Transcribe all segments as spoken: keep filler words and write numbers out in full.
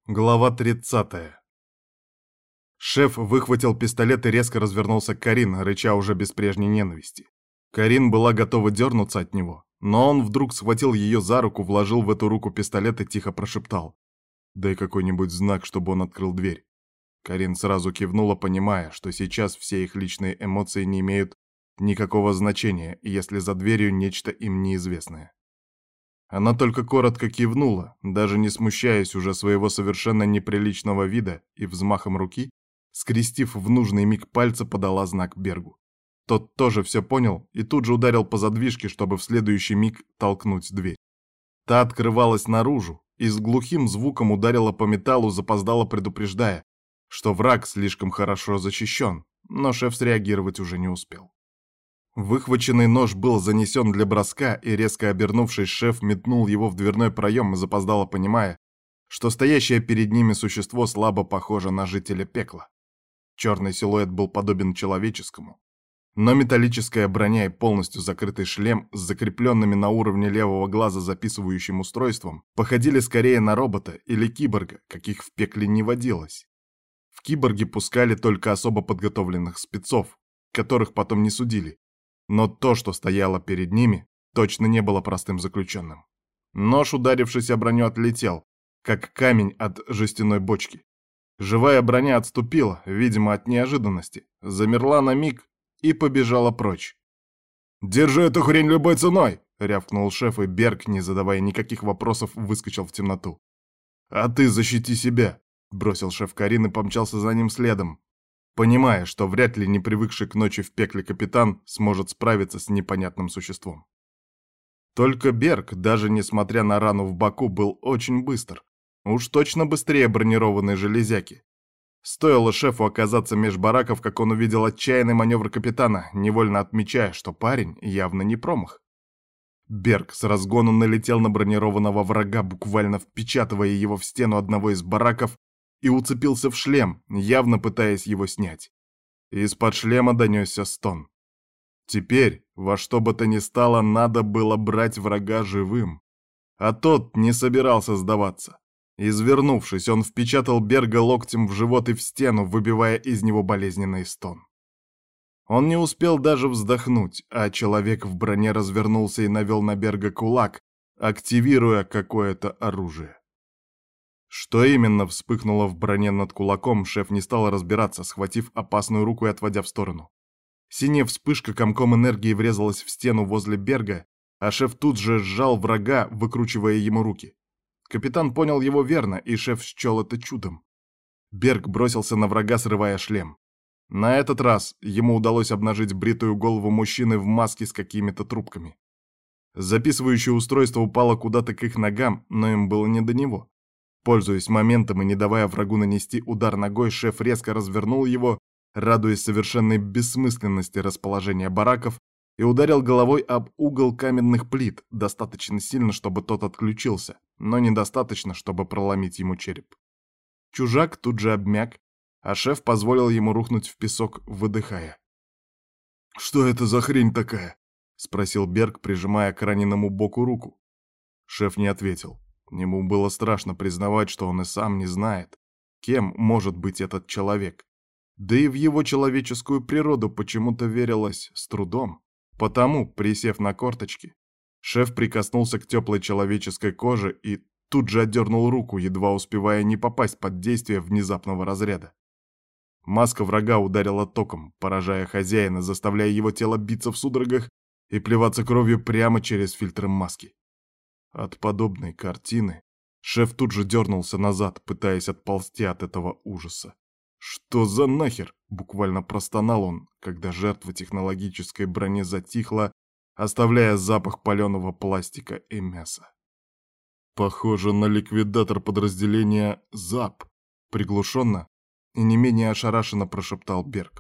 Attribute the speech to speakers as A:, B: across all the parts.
A: Глава тридцатая. Шеф выхватил пистолет и резко развернулся к Карин, рыча уже без прежней ненависти. Карин была готова дернуться от него, но он вдруг схватил ее за руку, вложил в эту руку пистолет и тихо прошептал: «Дай какой-нибудь знак, чтобы он открыл дверь». Карин сразу кивнула, понимая, что сейчас все их личные эмоции не имеют никакого значения, если за дверью нечто им неизвестное. Она только коротко кивнула, даже не смущаясь уже своего совершенно неприличного вида, и взмахом руки, скрестив в нужный миг пальцы, подала знак Бергу. Тот тоже все понял и тут же ударил по задвижке, чтобы в следующий миг толкнуть дверь. Та открывалась наружу и с глухим звуком ударила по металлу, запоздало предупреждая, что враг слишком хорошо защищен, но шеф среагировать уже не успел. Выхваченный нож был занесен для броска, и, резко обернувшись, шеф метнул его в дверной проем и запоздало понимая, что стоящее перед ними существо слабо похоже на жителя пекла. Черный силуэт был подобен человеческому, но металлическая броня и полностью закрытый шлем с закрепленными на уровне левого глаза записывающим устройством походили скорее на робота или киборга, каких в пекле не водилось. В киборги пускали только особо подготовленных спецов, которых потом не судили. Но то, что стояло перед ними, точно не было простым заключенным. Нож, ударившись о броню, отлетел, как камень от жестяной бочки. Живая броня отступила, видимо, от неожиданности, замерла на миг и побежала прочь. «Держи эту хрень любой ценой!» — рявкнул шеф, и Берг, не задавая никаких вопросов, выскочил в темноту. «А ты защити себя!» — бросил шеф Карин и помчался за ним следом, понимая, что вряд ли не привыкший к ночи в пекле капитан сможет справиться с непонятным существом. Только Берг, даже несмотря на рану в боку, был очень быстр. Уж точно быстрее бронированной железяки. Стоило шефу оказаться меж бараков, как он увидел отчаянный маневр капитана, невольно отмечая, что парень явно не промах. Берг с разгону налетел на бронированного врага, буквально впечатывая его в стену одного из бараков, и уцепился в шлем, явно пытаясь его снять. Из-под шлема донесся стон. Теперь, во что бы то ни стало, надо было брать врага живым. А тот не собирался сдаваться. Извернувшись, он впечатал Берга локтем в живот и в стену, выбивая из него болезненный стон. Он не успел даже вздохнуть, а человек в броне развернулся и навел на Берга кулак, активируя какое-то оружие. Что именно вспыхнуло в броне над кулаком, шеф не стал разбираться, схватив опасную руку и отводя в сторону. Синяя вспышка комком энергии врезалась в стену возле Берга, а шеф тут же сжал врага, выкручивая ему руки. Капитан понял его верно, и шеф счел это чудом. Берг бросился на врага, срывая шлем. На этот раз ему удалось обнажить бритую голову мужчины в маске с какими-то трубками. Записывающее устройство упало куда-то к их ногам, но им было не до него. Пользуясь моментом и не давая врагу нанести удар ногой, шеф резко развернул его, радуясь совершенной бессмысленности расположения бараков, и ударил головой об угол каменных плит, достаточно сильно, чтобы тот отключился, но недостаточно, чтобы проломить ему череп. Чужак тут же обмяк, а шеф позволил ему рухнуть в песок, выдыхая. «Что это за хрень такая?» — спросил Берг, прижимая к раненому боку руку. Шеф не ответил. Ему было страшно признавать, что он и сам не знает, кем может быть этот человек. Да и в его человеческую природу почему-то верилось с трудом. Потому, присев на корточки, шеф прикоснулся к теплой человеческой коже и тут же отдернул руку, едва успевая не попасть под действие внезапного разряда. Маска врага ударила током, поражая хозяина, заставляя его тело биться в судорогах и плеваться кровью прямо через фильтры маски. От подобной картины шеф тут же дернулся назад, пытаясь отползти от этого ужаса. «Что за нахер?» — буквально простонал он, когда жертва технологической брони затихла, оставляя запах паленого пластика и мяса. «Похоже на ликвидатор подразделения ЗАП», — приглушенно и не менее ошарашенно прошептал Берг.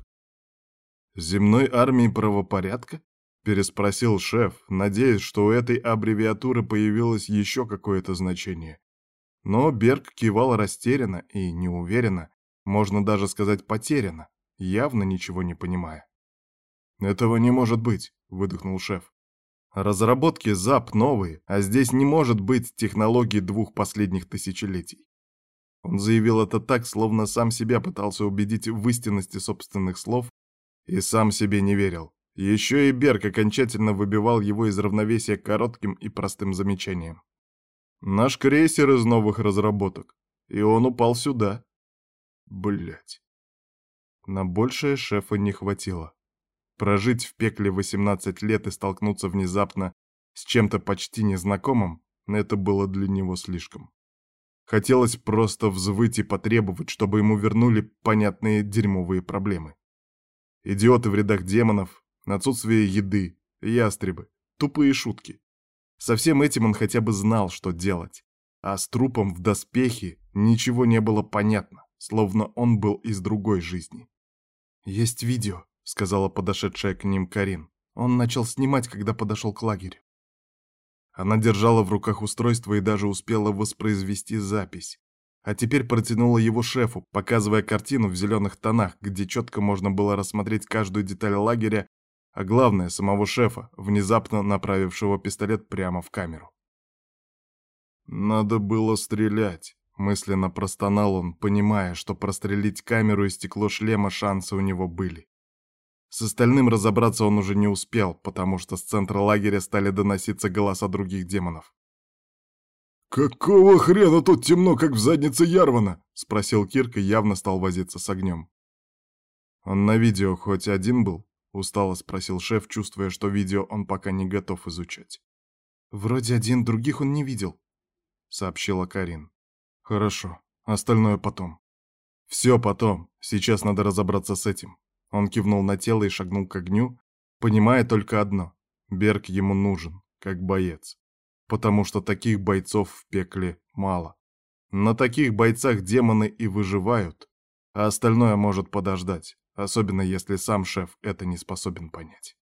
A: «Земной армии правопорядка?» — переспросил шеф, надеясь, что у этой аббревиатуры появилось еще какое-то значение. Но Берг кивал растерянно и неуверенно, можно даже сказать потерянно, явно ничего не понимая. «Этого не может быть», — выдохнул шеф. «Разработки ЗАП новые, а здесь не может быть технологий двух последних тысячелетий. Он заявил это так, словно сам себя пытался убедить в истинности собственных слов и сам себе не верил. Еще и Берг окончательно выбивал его из равновесия коротким и простым замечанием. «Наш крейсер из новых разработок, и он упал сюда». Блять. На большее шефа не хватило. Прожить в пекле восемнадцать лет и столкнуться внезапно с чем-то почти незнакомым — это было для него слишком. Хотелось просто взвыть и потребовать, чтобы ему вернули понятные дерьмовые проблемы. Идиоты в рядах демонов, отсутствие еды, ястребы, тупые шутки. Со всем этим он хотя бы знал, что делать. А с трупом в доспехе ничего не было понятно, словно он был из другой жизни. «Есть видео», — сказала подошедшая к ним Карин. Он начал снимать, когда подошел к лагерю. Она держала в руках устройство и даже успела воспроизвести запись. А теперь протянула его шефу, показывая картину в зеленых тонах, где четко можно было рассмотреть каждую деталь лагеря, а главное, самого шефа, внезапно направившего пистолет прямо в камеру. «Надо было стрелять», — мысленно простонал он, понимая, что прострелить камеру и стекло шлема шансы у него были. С остальным разобраться он уже не успел, потому что с центра лагеря стали доноситься голоса других демонов. «Какого хрена тут темно, как в заднице Ярвана?» — спросил Кирк и явно стал возиться с огнем. «Он на видео хоть один был?» — устало спросил шеф, чувствуя, что видео он пока не готов изучать. «Вроде один, других он не видел», — сообщила Карин. «Хорошо, остальное потом». «Все потом, сейчас надо разобраться с этим». Он кивнул на тело и шагнул к огню, понимая только одно — Берг ему нужен, как боец. Потому что таких бойцов в пекле мало. На таких бойцах демоны и выживают, а остальное может подождать, особенно если сам шеф это не способен понять.